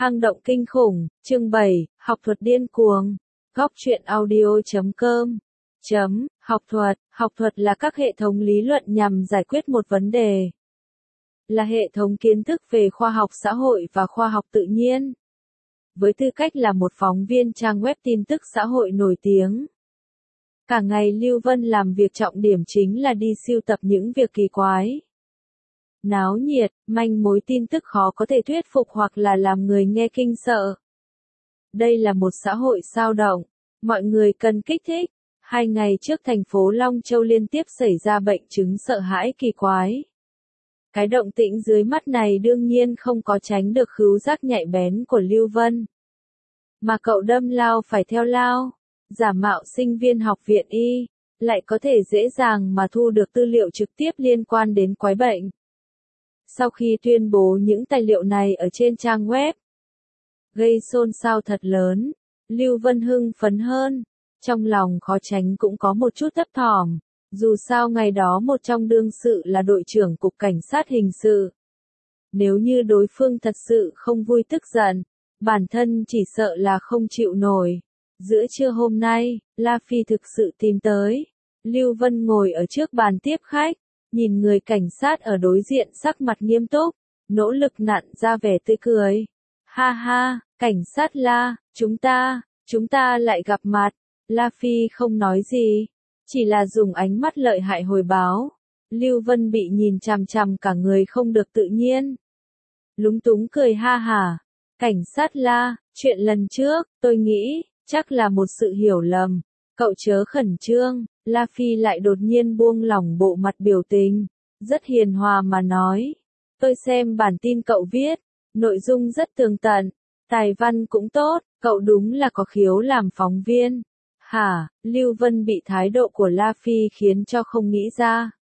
Hang động kinh khủng, chương 7, học thuật điên cuồng. Góc truyện audio.com. Học thuật là các hệ thống lý luận nhằm giải quyết một vấn đề. Là hệ thống kiến thức về khoa học xã hội và khoa học tự nhiên. Với tư cách là một phóng viên trang web tin tức xã hội nổi tiếng, cả ngày Lưu Vân làm việc trọng điểm chính là đi sưu tập những việc kỳ quái, náo nhiệt, manh mối tin tức khó có thể thuyết phục hoặc là làm người nghe kinh sợ. Đây là một xã hội sao động, mọi người cần kích thích. 2 ngày trước thành phố Long Châu liên tiếp xảy ra bệnh chứng sợ hãi kỳ quái. Cái động tĩnh dưới mắt này đương nhiên không có tránh được khứu giác nhạy bén của Lưu Vân. Mà cậu đâm lao phải theo lao, giả mạo sinh viên học viện y, lại có thể dễ dàng mà thu được tư liệu trực tiếp liên quan đến quái bệnh. Sau khi tuyên bố những tài liệu này ở trên trang web, gây xôn xao thật lớn, Lưu Vân hưng phấn hơn, trong lòng khó tránh cũng có một chút thấp thỏm, dù sao ngày đó một trong đương sự là đội trưởng cục cảnh sát hình sự. Nếu như đối phương thật sự không vui tức giận, bản thân chỉ sợ là không chịu nổi. Giữa trưa hôm nay, La Phi thực sự tìm tới. Lưu Vân ngồi ở trước bàn tiếp khách, nhìn người cảnh sát ở đối diện sắc mặt nghiêm túc, nỗ lực nặn ra vẻ tươi cười. Ha ha, cảnh sát La, chúng ta lại gặp mặt. La Phi không nói gì, chỉ là dùng ánh mắt lợi hại hồi báo. Lưu Vân bị nhìn chằm chằm cả người không được tự nhiên. Lúng túng cười ha hả. Cảnh sát La, chuyện lần trước, tôi nghĩ, chắc là một sự hiểu lầm. Cậu chớ khẩn trương. La Phi lại đột nhiên buông lỏng bộ mặt biểu tình, rất hiền hòa mà nói. Tôi xem bản tin cậu viết, nội dung rất tường tận, tài văn cũng tốt, cậu đúng là có khiếu làm phóng viên. Hả, Lưu Vân bị thái độ của La Phi khiến cho không nghĩ ra.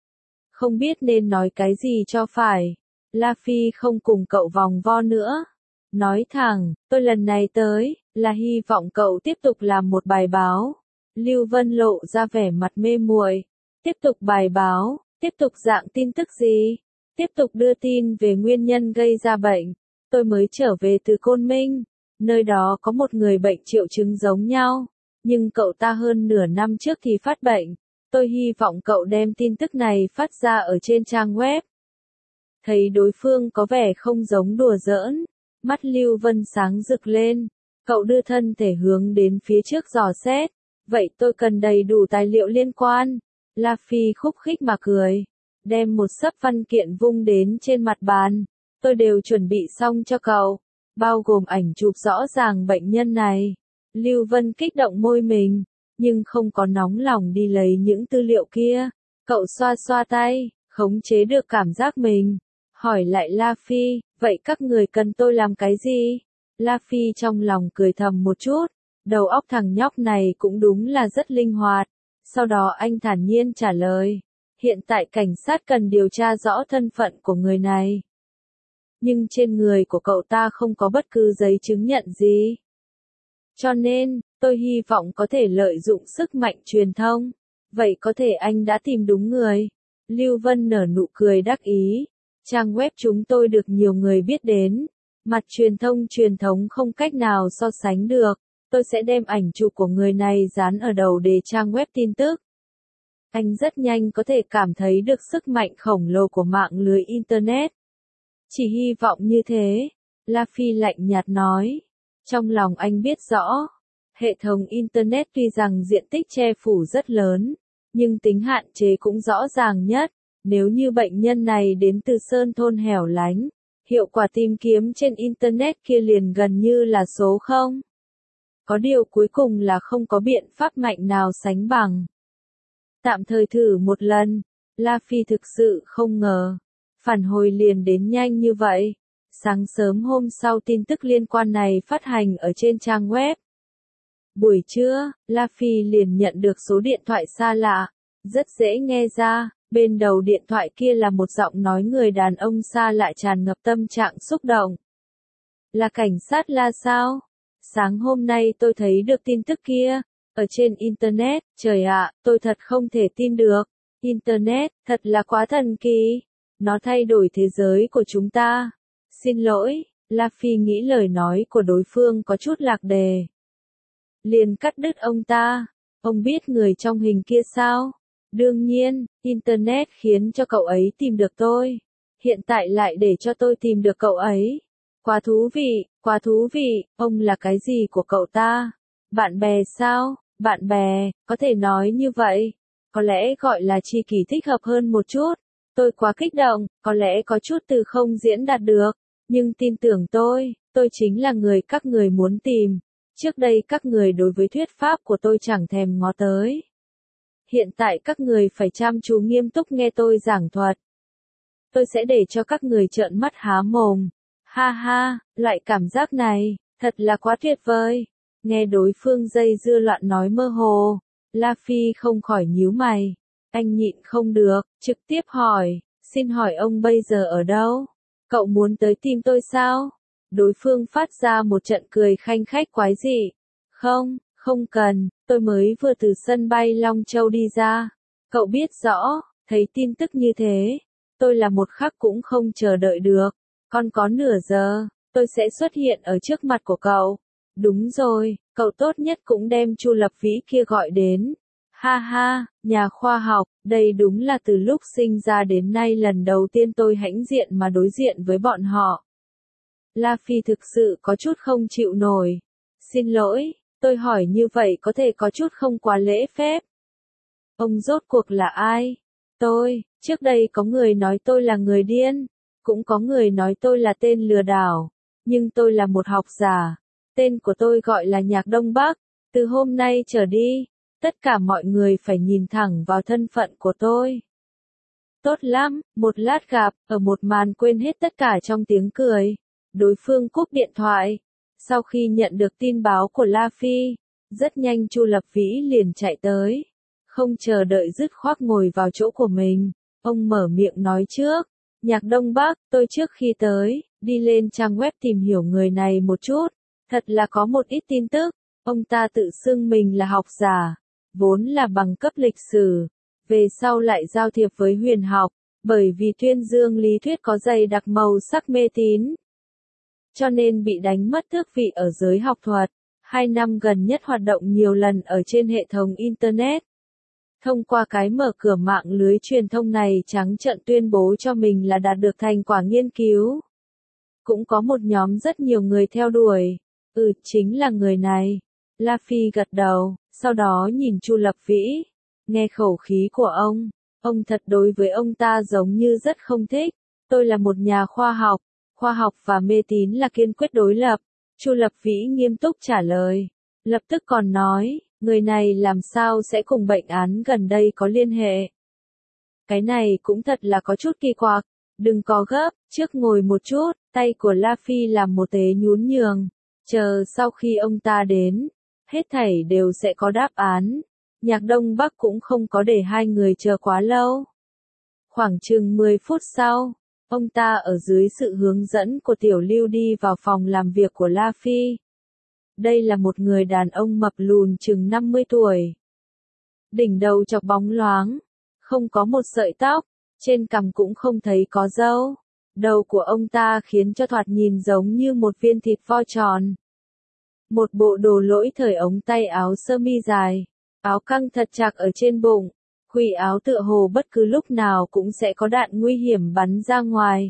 Không biết nên nói cái gì cho phải. La Phi không cùng cậu vòng vo nữa. Nói thẳng, tôi lần này tới, là hy vọng cậu tiếp tục làm một bài báo. Lưu Vân lộ ra vẻ mặt mê muội. Tiếp tục bài báo, tiếp tục dạng tin tức gì? Tiếp tục đưa tin về nguyên nhân gây ra bệnh. Tôi mới trở về từ Côn Minh, nơi đó có một người bệnh triệu chứng giống nhau, nhưng cậu ta hơn nửa năm trước thì phát bệnh. Tôi hy vọng cậu đem tin tức này phát ra ở trên trang web. Thấy đối phương có vẻ không giống đùa giỡn, mắt Lưu Vân sáng rực lên, cậu đưa thân thể hướng đến phía trước dò xét. Vậy tôi cần đầy đủ tài liệu liên quan. La Phi khúc khích mà cười, đem một xấp văn kiện vung đến trên mặt bàn. Tôi đều chuẩn bị xong cho cậu, bao gồm ảnh chụp rõ ràng bệnh nhân này. Lưu Vân kích động môi mình, nhưng không có nóng lòng đi lấy những tư liệu kia. Cậu xoa xoa tay, khống chế được cảm giác mình, hỏi lại La Phi, vậy các người cần tôi làm cái gì? La Phi trong lòng cười thầm một chút. Đầu óc thằng nhóc này cũng đúng là rất linh hoạt. Sau đó anh thản nhiên trả lời. Hiện tại cảnh sát cần điều tra rõ thân phận của người này. Nhưng trên người của cậu ta không có bất cứ giấy chứng nhận gì. Cho nên, tôi hy vọng có thể lợi dụng sức mạnh truyền thông. Vậy có thể anh đã tìm đúng người. Lưu Vân nở nụ cười đắc ý. Trang web chúng tôi được nhiều người biết đến. Mặt truyền thông truyền thống không cách nào so sánh được. Tôi sẽ đem ảnh chụp của người này dán ở đầu đề trang web tin tức. Anh rất nhanh có thể cảm thấy được sức mạnh khổng lồ của mạng lưới Internet. Chỉ hy vọng như thế. La Phi lạnh nhạt nói. Trong lòng anh biết rõ, hệ thống Internet tuy rằng diện tích che phủ rất lớn, nhưng tính hạn chế cũng rõ ràng nhất. Nếu như bệnh nhân này đến từ sơn thôn hẻo lánh, hiệu quả tìm kiếm trên Internet kia liền gần như là số 0. Có điều cuối cùng là không có biện pháp mạnh nào sánh bằng. Tạm thời thử một lần, La Phi thực sự không ngờ. Phản hồi liền đến nhanh như vậy. Sáng sớm hôm sau tin tức liên quan này phát hành ở trên trang web. Buổi trưa, La Phi liền nhận được số điện thoại xa lạ. Rất dễ nghe ra, bên đầu điện thoại kia là một giọng nói người đàn ông xa lạ tràn ngập tâm trạng xúc động. Là cảnh sát La sao? Sáng hôm nay tôi thấy được tin tức kia, ở trên Internet, trời ạ, tôi thật không thể tin được. Internet, thật là quá thần kỳ. Nó thay đổi thế giới của chúng ta. Xin lỗi, La Phi nghĩ lời nói của đối phương có chút lạc đề. Liền cắt đứt ông ta. Ông biết người trong hình kia sao? Đương nhiên, Internet khiến cho cậu ấy tìm được tôi. Hiện tại lại để cho tôi tìm được cậu ấy. Quá thú vị, ông là cái gì của cậu ta? Bạn bè sao? Bạn bè, có thể nói như vậy. Có lẽ gọi là tri kỷ thích hợp hơn một chút. Tôi quá kích động, có lẽ có chút từ không diễn đạt được. Nhưng tin tưởng tôi chính là người các người muốn tìm. Trước đây các người đối với thuyết pháp của tôi chẳng thèm ngó tới. Hiện tại các người phải chăm chú nghiêm túc nghe tôi giảng thuật. Tôi sẽ để cho các người trợn mắt há mồm. Ha ha, loại cảm giác này, thật là quá tuyệt vời. Nghe đối phương dây dưa loạn nói mơ hồ, La Phi không khỏi nhíu mày. Anh nhịn không được, trực tiếp hỏi, xin hỏi ông bây giờ ở đâu? Cậu muốn tới tìm tôi sao? Đối phương phát ra một trận cười khanh khách quái dị. Không cần, tôi mới vừa từ sân bay Long Châu đi ra. Cậu biết rõ, thấy tin tức như thế, tôi là một khắc cũng không chờ đợi được. Còn có nửa giờ, tôi sẽ xuất hiện ở trước mặt của cậu. Đúng rồi, cậu tốt nhất cũng đem Chu Lập Vĩ kia gọi đến. Ha ha, nhà khoa học, đây đúng là từ lúc sinh ra đến nay lần đầu tiên tôi hãnh diện mà đối diện với bọn họ. La Phi thực sự có chút không chịu nổi. Xin lỗi, tôi hỏi như vậy có thể có chút không quá lễ phép. Ông rốt cuộc là ai? Trước đây có người nói tôi là người điên, cũng có người nói tôi là tên lừa đảo, nhưng tôi là một học giả. Tên của tôi gọi là Nhạc Đông Bắc, từ hôm nay trở đi, tất cả mọi người phải nhìn thẳng vào thân phận của tôi. Tốt lắm, một lát gặp, ở một màn quên hết tất cả trong tiếng cười. Đối phương cúp điện thoại. Sau khi nhận được tin báo của La Phi, rất nhanh Chu Lập Vĩ liền chạy tới. Không chờ đợi dứt khoát ngồi vào chỗ của mình. Ông mở miệng nói trước. Nhạc Đông Bắc, tôi trước khi tới, đi lên trang web tìm hiểu người này một chút. Thật là có một ít tin tức. Ông ta tự xưng mình là học giả, vốn là bằng cấp lịch sử. Về sau lại giao thiệp với huyền học, bởi vì tuyên dương lý thuyết có dày đặc màu sắc mê tín. Cho nên bị đánh mất tước vị ở giới học thuật. 2 năm gần nhất hoạt động nhiều lần ở trên hệ thống Internet. Thông qua cái mở cửa mạng lưới truyền thông này trắng trợn tuyên bố cho mình là đạt được thành quả nghiên cứu. Cũng có một nhóm rất nhiều người theo đuổi. Chính là người này. La Phi gật đầu, sau đó nhìn Chu Lập Vĩ. Nghe khẩu khí của ông thật đối với ông ta giống như rất không thích. Tôi là một nhà khoa học và mê tín là kiên quyết đối lập. Chu Lập Vĩ nghiêm túc trả lời. Lập tức còn nói, người này làm sao sẽ cùng bệnh án gần đây có liên hệ. Cái này cũng thật là có chút kỳ quặc. Đừng có gấp, trước ngồi một chút, tay của La Phi làm một tế nhún nhường. Chờ sau khi ông ta đến, hết thảy đều sẽ có đáp án. Nhạc Đông Bắc cũng không có để hai người chờ quá lâu. Khoảng chừng 10 phút sau, ông ta ở dưới sự hướng dẫn của Tiểu Lưu đi vào phòng làm việc của La Phi. Đây là một người đàn ông mập lùn chừng 50 tuổi. Đỉnh đầu chọc bóng loáng, không có một sợi tóc, trên cằm cũng không thấy có râu. Đầu của ông ta khiến cho thoạt nhìn giống như một viên thịt vo tròn. Một bộ đồ lỗi thời ống tay áo sơ mi dài, áo căng thật chặt ở trên bụng, khuỷu áo tựa hồ bất cứ lúc nào cũng sẽ có đạn nguy hiểm bắn ra ngoài.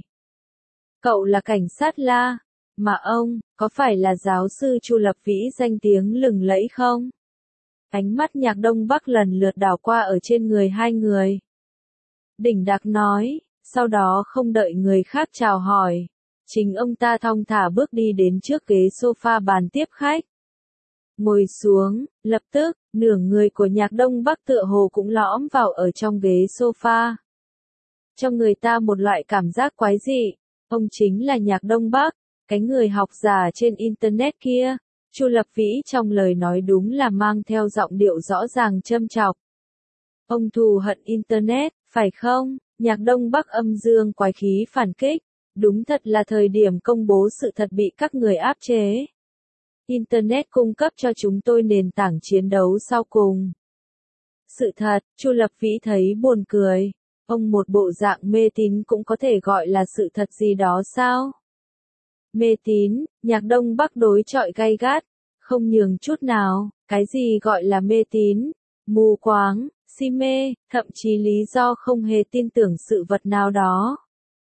Cậu là cảnh sát La, mà ông, có phải là giáo sư Chu Lập Vĩ danh tiếng lừng lẫy không? Ánh mắt Nhạc Đông Bắc lần lượt đảo qua ở trên người hai người. Đỉnh đặc nói, sau đó không đợi người khác chào hỏi. Chính ông ta thong thả bước đi đến trước ghế sofa bàn tiếp khách. Ngồi xuống, lập tức, nửa người của Nhạc Đông Bắc tựa hồ cũng lõm vào ở trong ghế sofa. Cho người ta một loại cảm giác quái dị, ông chính là Nhạc Đông Bắc, cái người học giả trên Internet kia. Chu Lập Vĩ trong lời nói đúng là mang theo giọng điệu rõ ràng châm chọc. Ông thù hận Internet, phải không? Nhạc Đông Bắc âm dương quái khí phản kích. Đúng thật là thời điểm công bố sự thật bị các người áp chế. Internet cung cấp cho chúng tôi nền tảng chiến đấu sau cùng. Sự thật, Chu Lập Vĩ thấy buồn cười. Ông một bộ dạng mê tín cũng có thể gọi là sự thật gì đó sao? Mê tín, nhạc Đông Bắc đối chọi gay gắt, không nhường chút nào, cái gì gọi là mê tín, mù quáng, si mê, thậm chí lý do không hề tin tưởng sự vật nào đó.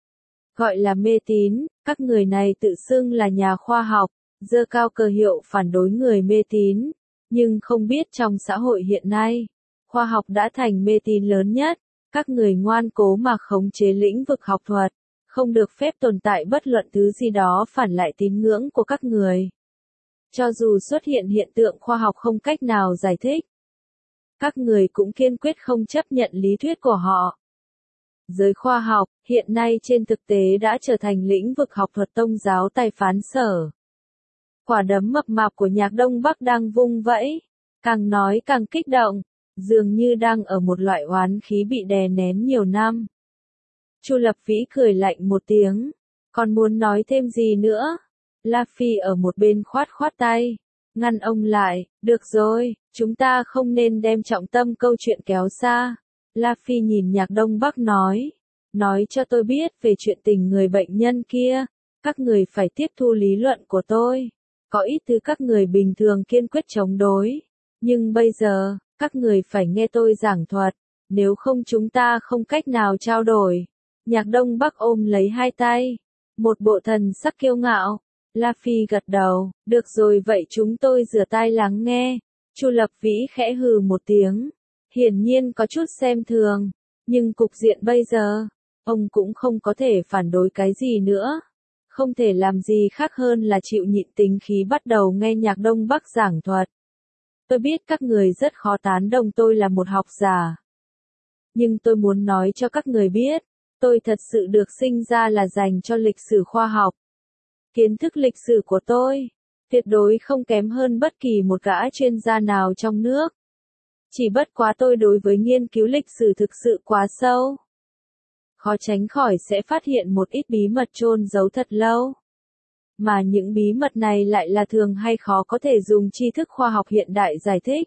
Gọi là mê tín, các người này tự xưng là nhà khoa học, giơ cao cờ hiệu phản đối người mê tín, nhưng không biết trong xã hội hiện nay, khoa học đã thành mê tín lớn nhất, các người ngoan cố mà khống chế lĩnh vực học thuật, không được phép tồn tại bất luận thứ gì đó phản lại tín ngưỡng của các người. Cho dù xuất hiện hiện tượng khoa học không cách nào giải thích, các người cũng kiên quyết không chấp nhận lý thuyết của họ. Giới khoa học, hiện nay trên thực tế đã trở thành lĩnh vực học thuật tôn giáo tài phán sở. Quả đấm mập mạp của nhạc Đông Bắc đang vung vẫy, càng nói càng kích động, dường như đang ở một loại oán khí bị đè nén nhiều năm. Chu Lập Vĩ cười lạnh một tiếng, còn muốn nói thêm gì nữa? La Phi ở một bên khoát khoát tay, ngăn ông lại, được rồi, chúng ta không nên đem trọng tâm câu chuyện kéo xa. La Phi nhìn nhạc Đông Bắc nói cho tôi biết về chuyện tình người bệnh nhân kia, các người phải tiếp thu lý luận của tôi. Có ít thứ các người bình thường kiên quyết chống đối, nhưng bây giờ, các người phải nghe tôi giảng thuật, nếu không chúng ta không cách nào trao đổi. Nhạc Đông Bắc ôm lấy hai tay, một bộ thần sắc kiêu ngạo. La Phi gật đầu, được rồi vậy chúng tôi rửa tai lắng nghe. Chu Lập Vĩ khẽ hừ một tiếng, hiển nhiên có chút xem thường, nhưng cục diện bây giờ, ông cũng không có thể phản đối cái gì nữa. Không thể làm gì khác hơn là chịu nhịn tính khí bắt đầu nghe nhạc Đông Bắc giảng thuật. Tôi biết các người rất khó tán đồng tôi là một học giả. Nhưng tôi muốn nói cho các người biết, tôi thật sự được sinh ra là dành cho lịch sử khoa học. Kiến thức lịch sử của tôi, tuyệt đối không kém hơn bất kỳ một gã chuyên gia nào trong nước. Chỉ bất quá tôi đối với nghiên cứu lịch sử thực sự quá sâu. Khó tránh khỏi sẽ phát hiện một ít bí mật chôn giấu thật lâu. Mà những bí mật này lại là thường hay khó có thể dùng tri thức khoa học hiện đại giải thích.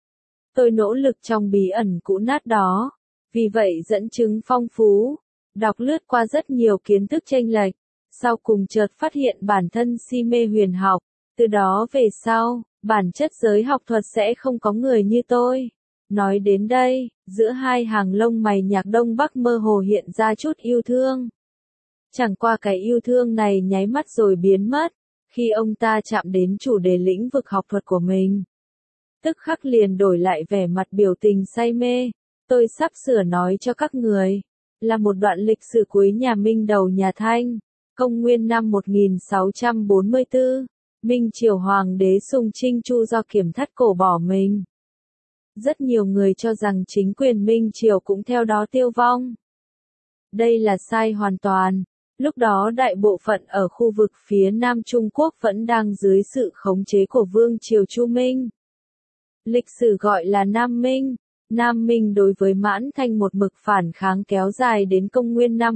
Tôi nỗ lực trong bí ẩn cũ nát đó, vì vậy dẫn chứng phong phú, đọc lướt qua rất nhiều kiến thức chênh lệch, sau cùng chợt phát hiện bản thân si mê huyền học, từ đó về sau, bản chất giới học thuật sẽ không có người như tôi. Nói đến đây, giữa hai hàng lông mày nhạc Đông Bắc mơ hồ hiện ra chút yêu thương. Chẳng qua cái yêu thương này nháy mắt rồi biến mất, khi ông ta chạm đến chủ đề lĩnh vực học thuật của mình. Tức khắc liền đổi lại vẻ mặt biểu tình say mê. Tôi sắp sửa nói cho các người, là một đoạn lịch sử cuối nhà Minh đầu nhà Thanh, công nguyên năm 1644, Minh Triều Hoàng đế Sùng Trinh Chu do Kiểm Thắt cổ bỏ mình. Rất nhiều người cho rằng chính quyền Minh Triều cũng theo đó tiêu vong. Đây là sai hoàn toàn. Lúc đó đại bộ phận ở khu vực phía Nam Trung Quốc vẫn đang dưới sự khống chế của Vương Triều Chu Minh. Lịch sử gọi là Nam Minh. Nam Minh đối với Mãn Thanh một mực phản kháng kéo dài đến công nguyên năm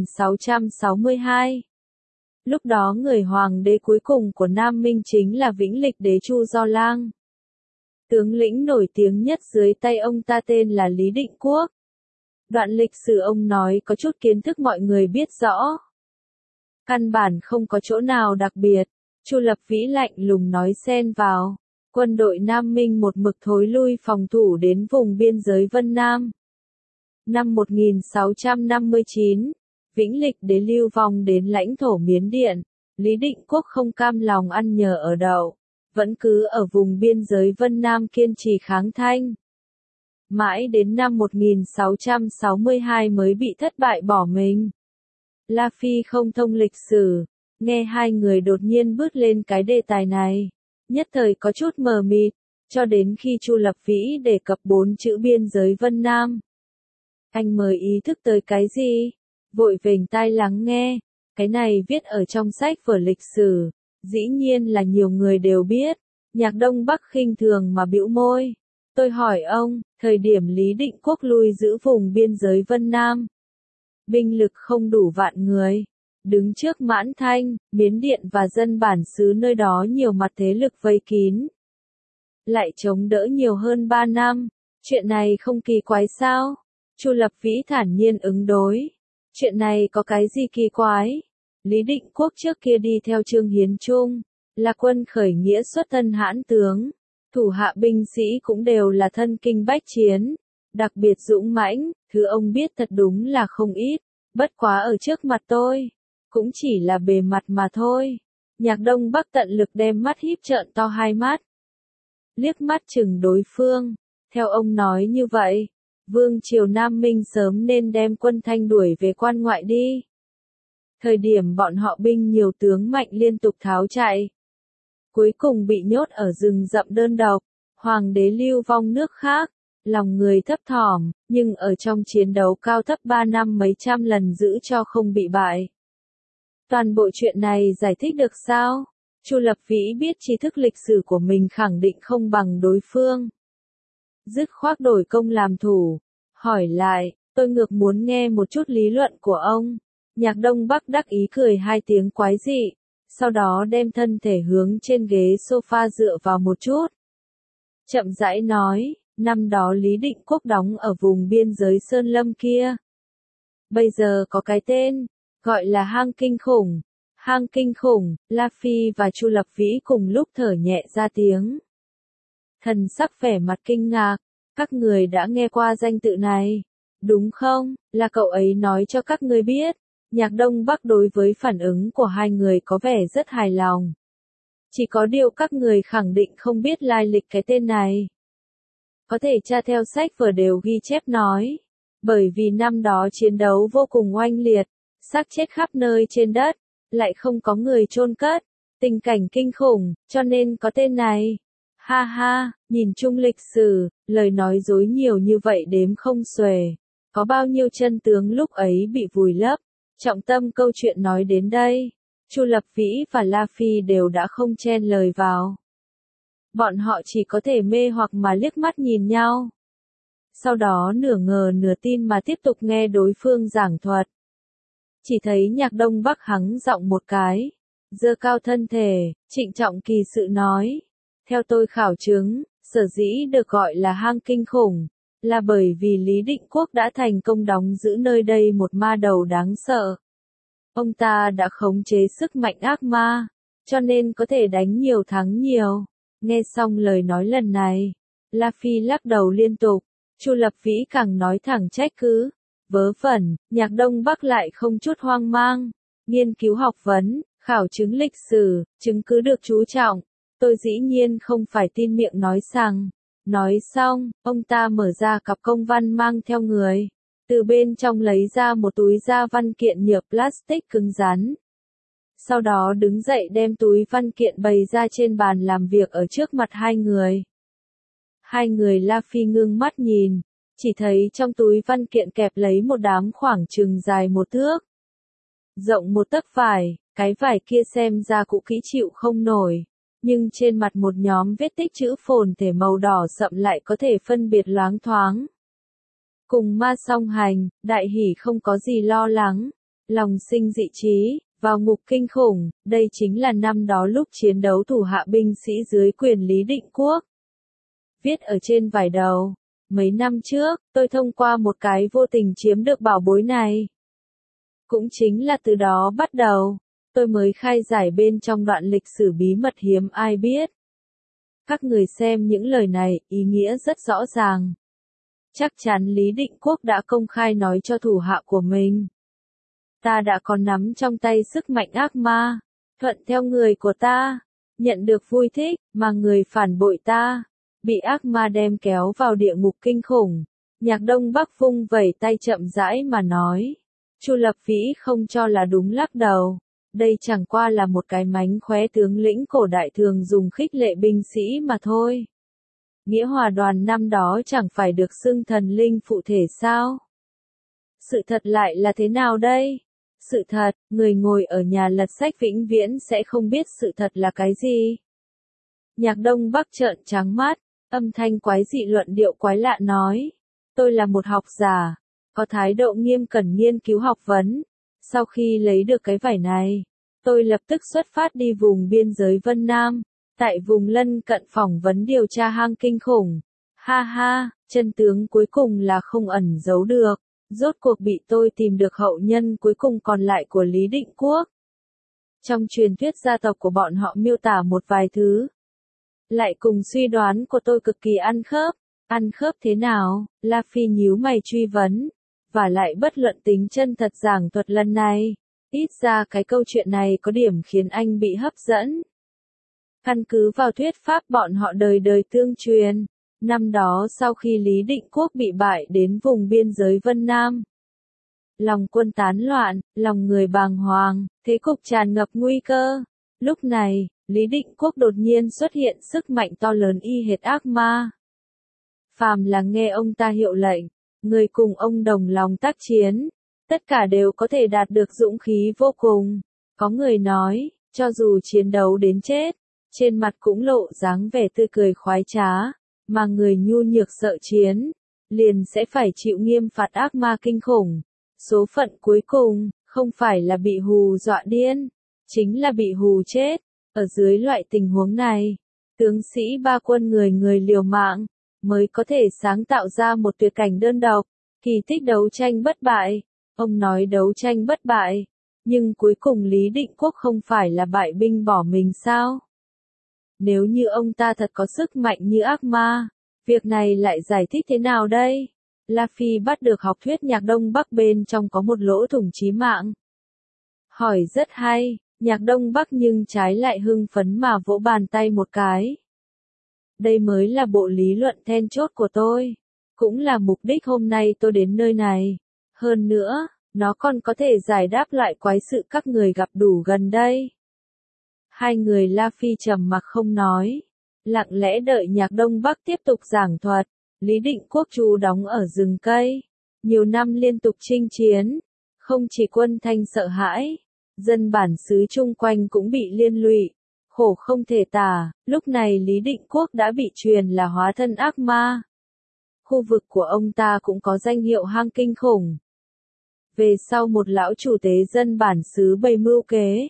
1662. Lúc đó người hoàng đế cuối cùng của Nam Minh chính là Vĩnh Lịch đế Chu Do Lang. Tướng lĩnh nổi tiếng nhất dưới tay ông ta tên là Lý Định Quốc. Đoạn lịch sử ông nói có chút kiến thức mọi người biết rõ. Căn bản không có chỗ nào đặc biệt. Chu Lập Vĩ lạnh lùng nói xen vào. Quân đội Nam Minh một mực thối lui phòng thủ đến vùng biên giới Vân Nam. Năm 1659, Vĩnh Lịch đế lưu vong đến lãnh thổ Miến Điện. Lý Định Quốc không cam lòng ăn nhờ ở đậu, vẫn cứ ở vùng biên giới Vân Nam kiên trì kháng Thanh. Mãi đến năm 1662 mới bị thất bại bỏ mình. La Phi không thông lịch sử, nghe hai người đột nhiên bước lên cái đề tài này, nhất thời có chút mờ mịt, cho đến khi Chu Lập Vĩ đề cập 4 chữ biên giới Vân Nam. Anh mới ý thức tới cái gì? Vội vểnh tai lắng nghe, cái này viết ở trong sách vở lịch sử, dĩ nhiên là nhiều người đều biết. Nhạc Đông Bắc khinh thường mà bĩu môi. Tôi hỏi ông, thời điểm Lý Định Quốc lui giữ vùng biên giới Vân Nam, binh lực không đủ vạn người, đứng trước Mãn Thanh, Miến Điện và dân bản xứ nơi đó nhiều mặt thế lực vây kín, lại chống đỡ nhiều hơn 3 năm, chuyện này không kỳ quái sao? Chu Lập Vĩ thản nhiên ứng đối, chuyện này có cái gì kỳ quái? Lý Định Quốc trước kia đi theo Trương Hiến Trung, là quân khởi nghĩa xuất thân hãn tướng, thủ hạ binh sĩ cũng đều là thân kinh bách chiến, đặc biệt dũng mãnh, thứ ông biết thật đúng là không ít, bất quá ở trước mặt tôi, cũng chỉ là bề mặt mà thôi. Nhạc Đông Bắc tận lực đem mắt híp trợn to hai mắt, liếc mắt chừng đối phương, theo ông nói như vậy, Vương triều Nam Minh sớm nên đem quân Thanh đuổi về quan ngoại đi. Thời điểm bọn họ binh nhiều tướng mạnh liên tục tháo chạy, cuối cùng bị nhốt ở rừng rậm đơn độc, hoàng đế lưu vong nước khác, lòng người thấp thỏm, nhưng ở trong chiến đấu cao thấp 3 năm mấy trăm lần giữ cho không bị bại. Toàn bộ chuyện này giải thích được sao? Chu Lập Vĩ biết tri thức lịch sử của mình khẳng định không bằng đối phương. Dứt khoát đổi công làm thủ, hỏi lại, tôi ngược muốn nghe một chút lý luận của ông. Nhạc Đông Bắc đắc ý cười hai tiếng quái dị, sau đó đem thân thể hướng trên ghế sofa dựa vào một chút. Chậm rãi nói, năm đó Lý Định Quốc đóng ở vùng biên giới Sơn Lâm kia. Bây giờ có cái tên, gọi là hang kinh khủng. Hang kinh khủng, La Phi và Chu Lập Vĩ cùng lúc thở nhẹ ra tiếng. Thần sắc vẻ mặt kinh ngạc, các người đã nghe qua danh tự này, đúng không? Là cậu ấy nói cho các người biết. Nhạc Đông Bắc đối với phản ứng của hai người có vẻ rất hài lòng. Chỉ có điều các người khẳng định không biết lai lịch cái tên này. Có thể tra theo sách vở đều ghi chép nói. Bởi vì năm đó chiến đấu vô cùng oanh liệt, xác chết khắp nơi trên đất, lại không có người chôn cất, tình cảnh kinh khủng, cho nên có tên này. Ha ha, nhìn chung lịch sử, lời nói dối nhiều như vậy đếm không xuể. Có bao nhiêu chân tướng lúc ấy bị vùi lấp. Trọng tâm câu chuyện nói đến đây, Chu Lập Vĩ và La Phi đều đã không chen lời vào. Bọn họ chỉ có thể mê hoặc mà liếc mắt nhìn nhau. Sau đó nửa ngờ nửa tin mà tiếp tục nghe đối phương giảng thuật. Chỉ thấy Nhạc Đông Bắc hắng giọng một cái, giơ cao thân thể, trịnh trọng kỳ sự nói. Theo tôi khảo chứng, sở dĩ được gọi là hang kinh khủng, là bởi vì Lý Định Quốc đã thành công đóng giữ nơi đây một ma đầu đáng sợ. Ông ta đã khống chế sức mạnh ác ma, cho nên có thể đánh nhiều thắng nhiều. Nghe xong lời nói lần này, La Phi lắc đầu liên tục, Chu Lập Vĩ càng nói thẳng trách cứ. Vớ vẩn, Nhạc Đông Bắc lại không chút hoang mang. Nghiên cứu học vấn, khảo chứng lịch sử, chứng cứ được chú trọng. Tôi dĩ nhiên không phải tin miệng nói rằng. Nói xong, ông ta mở ra cặp công văn mang theo người. Từ bên trong lấy ra một túi da văn kiện nhựa plastic cứng rắn. Sau đó đứng dậy đem túi văn kiện bày ra trên bàn làm việc ở trước mặt hai người. Hai người La Phi ngưng mắt nhìn, chỉ thấy trong túi văn kiện kẹp lấy một đám khoảng chừng dài 1 thước. Rộng 1 tấc vải, cái vải kia xem ra cũ kỹ chịu không nổi. Nhưng trên mặt một nhóm vết tích chữ phồn thể màu đỏ sậm lại có thể phân biệt loáng thoáng. Cùng ma song hành, đại hỷ không có gì lo lắng, lòng sinh dị trí, vào ngục kinh khủng, đây chính là năm đó lúc chiến đấu thủ hạ binh sĩ dưới quyền Lý Định Quốc. Viết ở trên vải đầu, mấy năm trước, tôi thông qua một cái vô tình chiếm được bảo bối này. Cũng chính là từ đó bắt đầu, tôi mới khai giải bên trong đoạn lịch sử bí mật hiếm ai biết. Các người xem những lời này, ý nghĩa rất rõ ràng. Chắc chắn Lý Định Quốc đã công khai nói cho thủ hạ của mình. Ta đã còn nắm trong tay sức mạnh ác ma, thuận theo người của ta, nhận được vui thích, mà người phản bội ta, bị ác ma đem kéo vào địa ngục kinh khủng. Nhạc Đông Bắc vung vẩy tay chậm rãi mà nói. Chu Lập Vĩ không cho là đúng lắc đầu. Đây chẳng qua là một cái mánh khóe tướng lĩnh cổ đại thường dùng khích lệ binh sĩ mà thôi. Nghĩa Hòa đoàn năm đó chẳng phải được xưng thần linh phụ thể sao? Sự thật lại là thế nào đây? Sự thật, người ngồi ở nhà lật sách vĩnh viễn sẽ không biết sự thật là cái gì. Nhạc Đông Bắc trợn trắng mắt, âm thanh quái dị luận điệu quái lạ nói. Tôi là một học giả, có thái độ nghiêm cẩn nghiên cứu học vấn. Sau khi lấy được cái vải này, tôi lập tức xuất phát đi vùng biên giới Vân Nam, tại vùng lân cận phỏng vấn điều tra hang kinh khủng. Ha ha, chân tướng cuối cùng là không ẩn giấu được. Rốt cuộc bị tôi tìm được hậu nhân cuối cùng còn lại của Lý Định Quốc. Trong truyền thuyết gia tộc của bọn họ miêu tả một vài thứ, lại cùng suy đoán của tôi cực kỳ ăn khớp. Ăn khớp thế nào? La Phi nhíu mày truy vấn. Và lại bất luận tính chân thật giảng thuật lần này, ít ra cái câu chuyện này có điểm khiến anh bị hấp dẫn. Căn cứ vào thuyết pháp bọn họ đời đời tương truyền, năm đó sau khi Lý Định Quốc bị bại đến vùng biên giới Vân Nam, lòng quân tán loạn, lòng người bàng hoàng, thế cục tràn ngập nguy cơ. Lúc này, Lý Định Quốc đột nhiên xuất hiện sức mạnh to lớn y hệt ác ma. Phàm là nghe ông ta hiệu lệnh, người cùng ông đồng lòng tác chiến, tất cả đều có thể đạt được dũng khí vô cùng. Có người nói, cho dù chiến đấu đến chết, trên mặt cũng lộ dáng vẻ tươi cười khoái trá, mà người nhu nhược sợ chiến, liền sẽ phải chịu nghiêm phạt ác ma kinh khủng. Số phận cuối cùng, không phải là bị hù dọa điên, chính là bị hù chết. Ở dưới loại tình huống này, tướng sĩ ba quân người người liều mạng, mới có thể sáng tạo ra một tuyệt cảnh đơn độc, kỳ tích đấu tranh bất bại. Ông nói đấu tranh bất bại, nhưng cuối cùng Lý Định Quốc không phải là bại binh bỏ mình sao? Nếu như ông ta thật có sức mạnh như ác ma, việc này lại giải thích thế nào đây? La Phi bắt được học thuyết nhạc Đông Bắc bên trong có một lỗ thủng chí mạng. Hỏi rất hay, nhạc Đông Bắc nhưng trái lại hưng phấn mà vỗ bàn tay một cái. Đây mới là bộ lý luận then chốt của tôi, cũng là mục đích hôm nay tôi đến nơi này. Hơn nữa, nó còn có thể giải đáp lại quái sự các người gặp đủ gần đây. Hai người La Phi trầm mặc không nói, lặng lẽ đợi nhạc Đông Bắc tiếp tục giảng thuật. Lý Định Quốc trú đóng ở rừng cây, nhiều năm liên tục chinh chiến, không chỉ quân Thanh sợ hãi, dân bản xứ chung quanh cũng bị liên lụy, khổ không thể tả. Lúc này Lý Định Quốc đã bị truyền là hóa thân ác ma. Khu vực của ông ta cũng có danh hiệu hang kinh khủng. Về sau một lão chủ tế dân bản xứ bày mưu kế,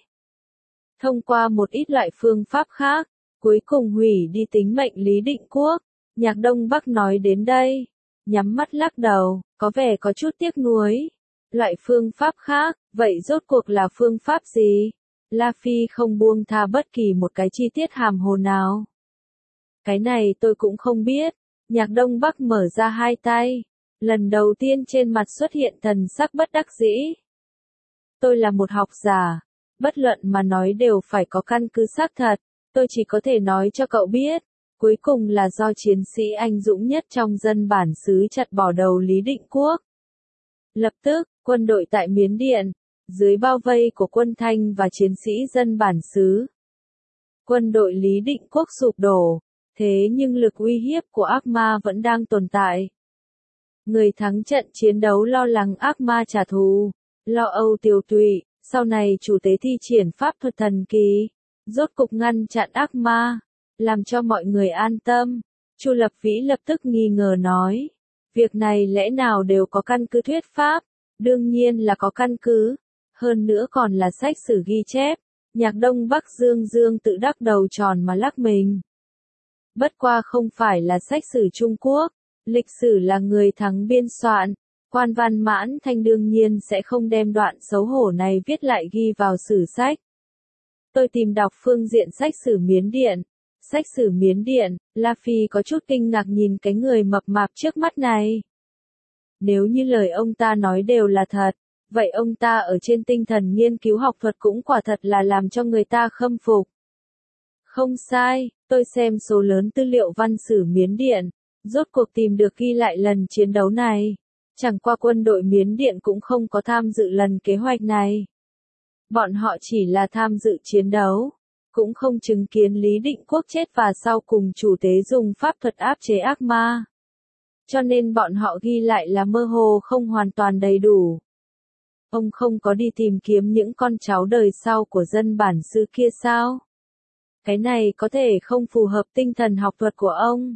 thông qua một ít loại phương pháp khác, cuối cùng hủy đi tính mệnh Lý Định Quốc. Nhạc Đông Bắc nói đến đây, nhắm mắt lắc đầu, có vẻ có chút tiếc nuối. Loại phương pháp khác, vậy rốt cuộc là phương pháp gì? La Phi không buông tha bất kỳ một cái chi tiết hàm hồ nào. Cái này tôi cũng không biết. Nhạc Đông Bắc mở ra hai tay, lần đầu tiên trên mặt xuất hiện thần sắc bất đắc dĩ. Tôi là một học giả, bất luận mà nói đều phải có căn cứ xác thật, tôi chỉ có thể nói cho cậu biết. Cuối cùng là do chiến sĩ anh dũng nhất trong dân bản xứ chặt bỏ đầu Lý Định Quốc. Lập tức, quân đội tại Miến Điện, dưới bao vây của quân Thanh và chiến sĩ dân bản xứ, quân đội Lý Định Quốc sụp đổ, thế nhưng lực uy hiếp của ác ma vẫn đang tồn tại. Người thắng trận chiến đấu lo lắng ác ma trả thù, lo âu tiêu tụy, sau này chủ tế thi triển pháp thuật thần kỳ, rốt cục ngăn chặn ác ma, làm cho mọi người an tâm. Chu Lập Vĩ lập tức nghi ngờ nói, việc này lẽ nào đều có căn cứ thuyết pháp? Đương nhiên là có căn cứ, hơn nữa còn là sách sử ghi chép. Nhạc Đông Bắc Dương tự đắc đầu tròn mà lắc mình. Bất qua không phải là sách sử Trung Quốc, lịch sử là người thắng biên soạn, quan văn Mãn Thanh đương nhiên sẽ không đem đoạn xấu hổ này viết lại ghi vào sử sách. Tôi tìm đọc phương diện sách sử Miến Điện. Sách sử Miến Điện, La Phi có chút kinh ngạc nhìn cái người mập mạp trước mắt này. Nếu như lời ông ta nói đều là thật, vậy ông ta ở trên tinh thần nghiên cứu học thuật cũng quả thật là làm cho người ta khâm phục. Không sai, tôi xem số lớn tư liệu văn sử Miến Điện, rốt cuộc tìm được ghi lại lần chiến đấu này. Chẳng qua quân đội Miến Điện cũng không có tham dự lần kế hoạch này. Bọn họ chỉ là tham dự chiến đấu, cũng không chứng kiến Lý Định Quốc chết và sau cùng chủ tế dùng pháp thuật áp chế ác ma. Cho nên bọn họ ghi lại là mơ hồ không hoàn toàn đầy đủ. Ông không có đi tìm kiếm những con cháu đời sau của dân bản xứ kia sao? Cái này có thể không phù hợp tinh thần học thuật của ông.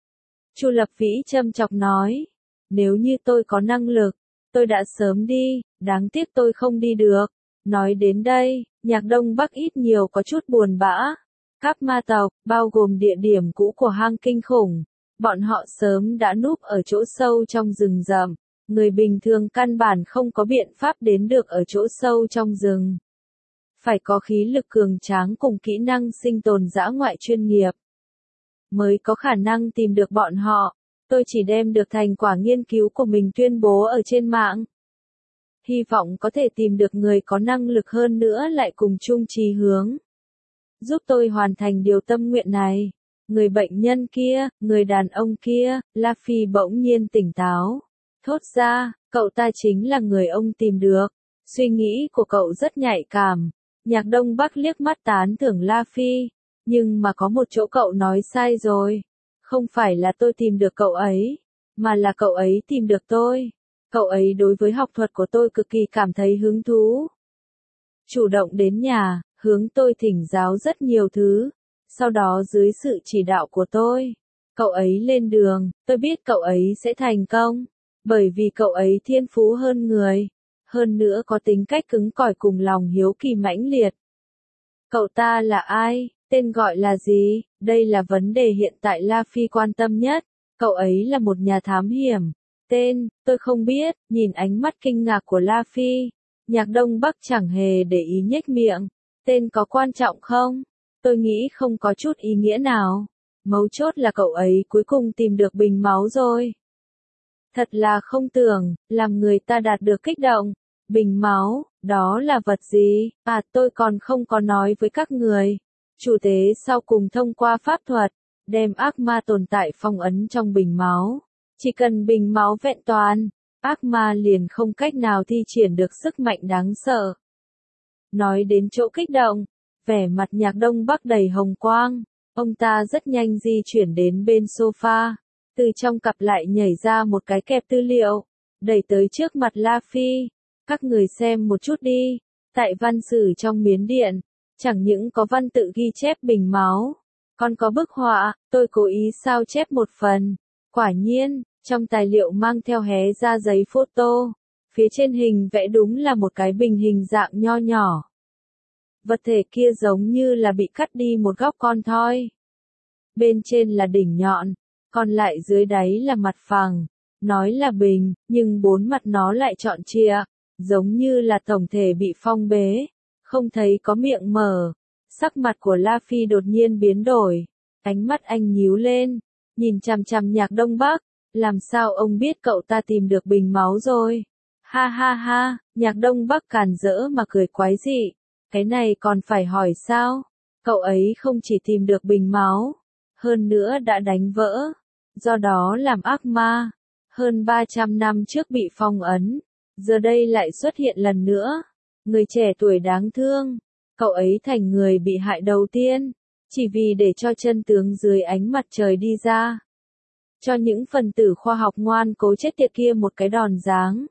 Chu Lập Vĩ châm chọc nói, nếu như tôi có năng lực, tôi đã sớm đi, đáng tiếc tôi không đi được. Nói đến đây, Nhạc Đông Bắc ít nhiều có chút buồn bã. Các ma tộc, bao gồm địa điểm cũ của hang kinh khủng, bọn họ sớm đã núp ở chỗ sâu trong rừng rậm. Người bình thường căn bản không có biện pháp đến được ở chỗ sâu trong rừng. Phải có khí lực cường tráng cùng kỹ năng sinh tồn dã ngoại chuyên nghiệp, mới có khả năng tìm được bọn họ. Tôi chỉ đem được thành quả nghiên cứu của mình tuyên bố ở trên mạng. Hy vọng có thể tìm được người có năng lực hơn nữa lại cùng chung chí hướng. Giúp tôi hoàn thành điều tâm nguyện này. Người bệnh nhân kia, người đàn ông kia, La Phi bỗng nhiên tỉnh táo. Thốt ra, cậu ta chính là người ông tìm được. Suy nghĩ của cậu rất nhạy cảm. Nhạc Đông Bắc liếc mắt tán thưởng La Phi. Nhưng mà có một chỗ cậu nói sai rồi. Không phải là tôi tìm được cậu ấy, mà là cậu ấy tìm được tôi. Cậu ấy đối với học thuật của tôi cực kỳ cảm thấy hứng thú. Chủ động đến nhà, hướng tôi thỉnh giáo rất nhiều thứ. Sau đó dưới sự chỉ đạo của tôi, cậu ấy lên đường, tôi biết cậu ấy sẽ thành công. Bởi vì cậu ấy thiên phú hơn người. Hơn nữa có tính cách cứng cỏi cùng lòng hiếu kỳ mãnh liệt. Cậu ta là ai? Tên gọi là gì? Đây là vấn đề hiện tại La Phi quan tâm nhất. Cậu ấy là một nhà thám hiểm. Tên, tôi không biết. Nhìn ánh mắt kinh ngạc của La Phi, Nhạc Đông Bắc chẳng hề để ý nhếch miệng. Tên có quan trọng không? Tôi nghĩ không có chút ý nghĩa nào. Mấu chốt là cậu ấy cuối cùng tìm được bình máu rồi. Thật là không tưởng, làm người ta đạt được kích động. Bình máu, đó là vật gì? À, tôi còn không có nói với các người. Chủ tế sau cùng thông qua pháp thuật, đem ác ma tồn tại phong ấn trong bình máu. Chỉ cần bình máu vẹn toàn, ác ma liền không cách nào thi triển được sức mạnh đáng sợ. Nói đến chỗ kích động, vẻ mặt Nhạc Đông Bắc đầy hồng quang. Ông ta rất nhanh di chuyển đến bên sofa. Từ trong cặp lại nhảy ra một cái kẹp tư liệu, đẩy tới trước mặt La Phi. Các người xem một chút đi. Tại văn sử trong Miến Điện, chẳng những có văn tự ghi chép bình máu, còn có bức họa, tôi cố ý sao chép một phần. Quả nhiên, trong tài liệu mang theo hé ra giấy photo. Phía trên hình vẽ đúng là một cái bình hình dạng nho nhỏ. Vật thể kia giống như là bị cắt đi một góc con thoi. Bên trên là đỉnh nhọn, còn lại dưới đáy là mặt phẳng. Nói là bình, nhưng bốn mặt nó lại trọn trịa, giống như là tổng thể bị phong bế, không thấy có miệng mở. Sắc mặt của La Phi đột nhiên biến đổi, ánh mắt anh nhíu lên, nhìn chằm chằm Nhạc Đông Bắc. Làm sao ông biết cậu ta tìm được bình máu rồi? Ha ha ha, Nhạc Đông Bắc càn rỡ mà cười quái dị. Cái này còn phải hỏi sao? Cậu ấy không chỉ tìm được bình máu, hơn nữa đã đánh vỡ, do đó làm ác ma. Hơn 300 năm trước bị phong ấn, giờ đây lại xuất hiện lần nữa. Người trẻ tuổi đáng thương, cậu ấy thành người bị hại đầu tiên, chỉ vì để cho chân tướng dưới ánh mặt trời đi ra. Cho những phần tử khoa học ngoan cố chết tiệt kia một cái đòn giáng.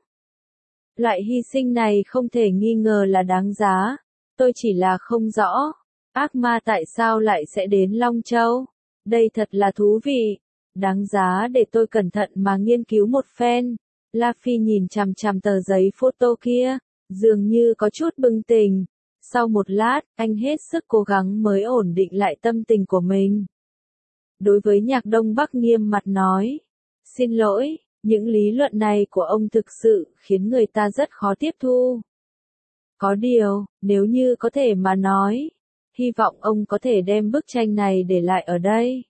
Loại hy sinh này không thể nghi ngờ là đáng giá. Tôi chỉ là không rõ, ác ma tại sao lại sẽ đến Long Châu? Đây thật là thú vị, đáng giá để tôi cẩn thận mà nghiên cứu một phen. La Phi nhìn chằm chằm tờ giấy photo kia, dường như có chút bừng tỉnh. Sau một lát, anh hết sức cố gắng mới ổn định lại tâm tình của mình. Đối với Nhạc Đông Bắc nghiêm mặt nói, xin lỗi, những lý luận này của ông thực sự khiến người ta rất khó tiếp thu. Có điều, nếu như có thể mà nói, hy vọng ông có thể đem bức tranh này để lại ở đây.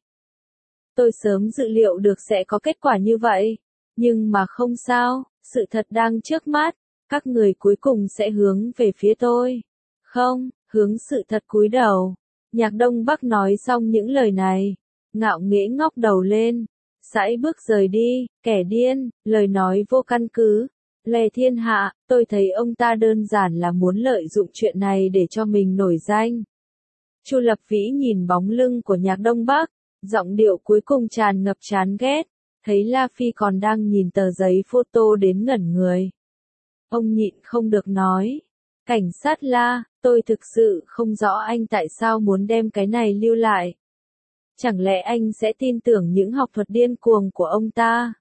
Tôi sớm dự liệu được sẽ có kết quả như vậy, nhưng mà không sao, sự thật đang trước mắt, các người cuối cùng sẽ hướng về phía tôi. Không, hướng sự thật cúi đầu. Nhạc Đông Bắc nói xong những lời này, ngạo nghễ ngóc đầu lên, sải bước rời đi. Kẻ điên, lời nói vô căn cứ. Lê thiên hạ, tôi thấy ông ta đơn giản là muốn lợi dụng chuyện này để cho mình nổi danh. Chu Lập Vĩ nhìn bóng lưng của Nhạc Đông Bắc, giọng điệu cuối cùng tràn ngập chán ghét, thấy La Phi còn đang nhìn tờ giấy photo đến ngẩn người. Ông nhịn không được nói, cảnh sát La, tôi thực sự không rõ anh tại sao muốn đem cái này lưu lại. Chẳng lẽ anh sẽ tin tưởng những học thuật điên cuồng của ông ta?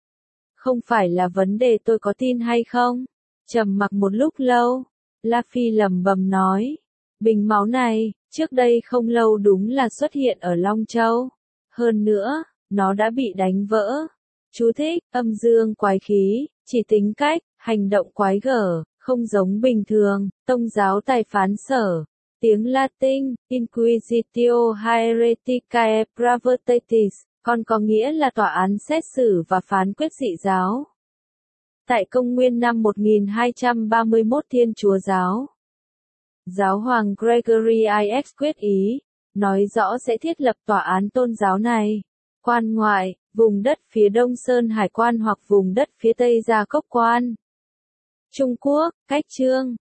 Không phải là vấn đề tôi có tin hay không? Trầm mặc một lúc lâu, La Phi lẩm bẩm nói, bình máu này, trước đây không lâu đúng là xuất hiện ở Long Châu. Hơn nữa, nó đã bị đánh vỡ. Chú thích, âm dương quái khí, chỉ tính cách, hành động quái gở, Không giống bình thường, tông giáo tài phán sở. Tiếng Latin, Inquisitio Haereticae Pravetatis, còn có nghĩa là tòa án xét xử và phán quyết dị giáo. Tại công nguyên năm 1231 Thiên Chúa giáo. Giáo hoàng Gregory IX quyết ý, nói rõ sẽ thiết lập tòa án tôn giáo này. Quan ngoại, vùng đất phía đông Sơn Hải quan hoặc vùng đất phía tây Gia Cốc quan. Trung Quốc, cách chương.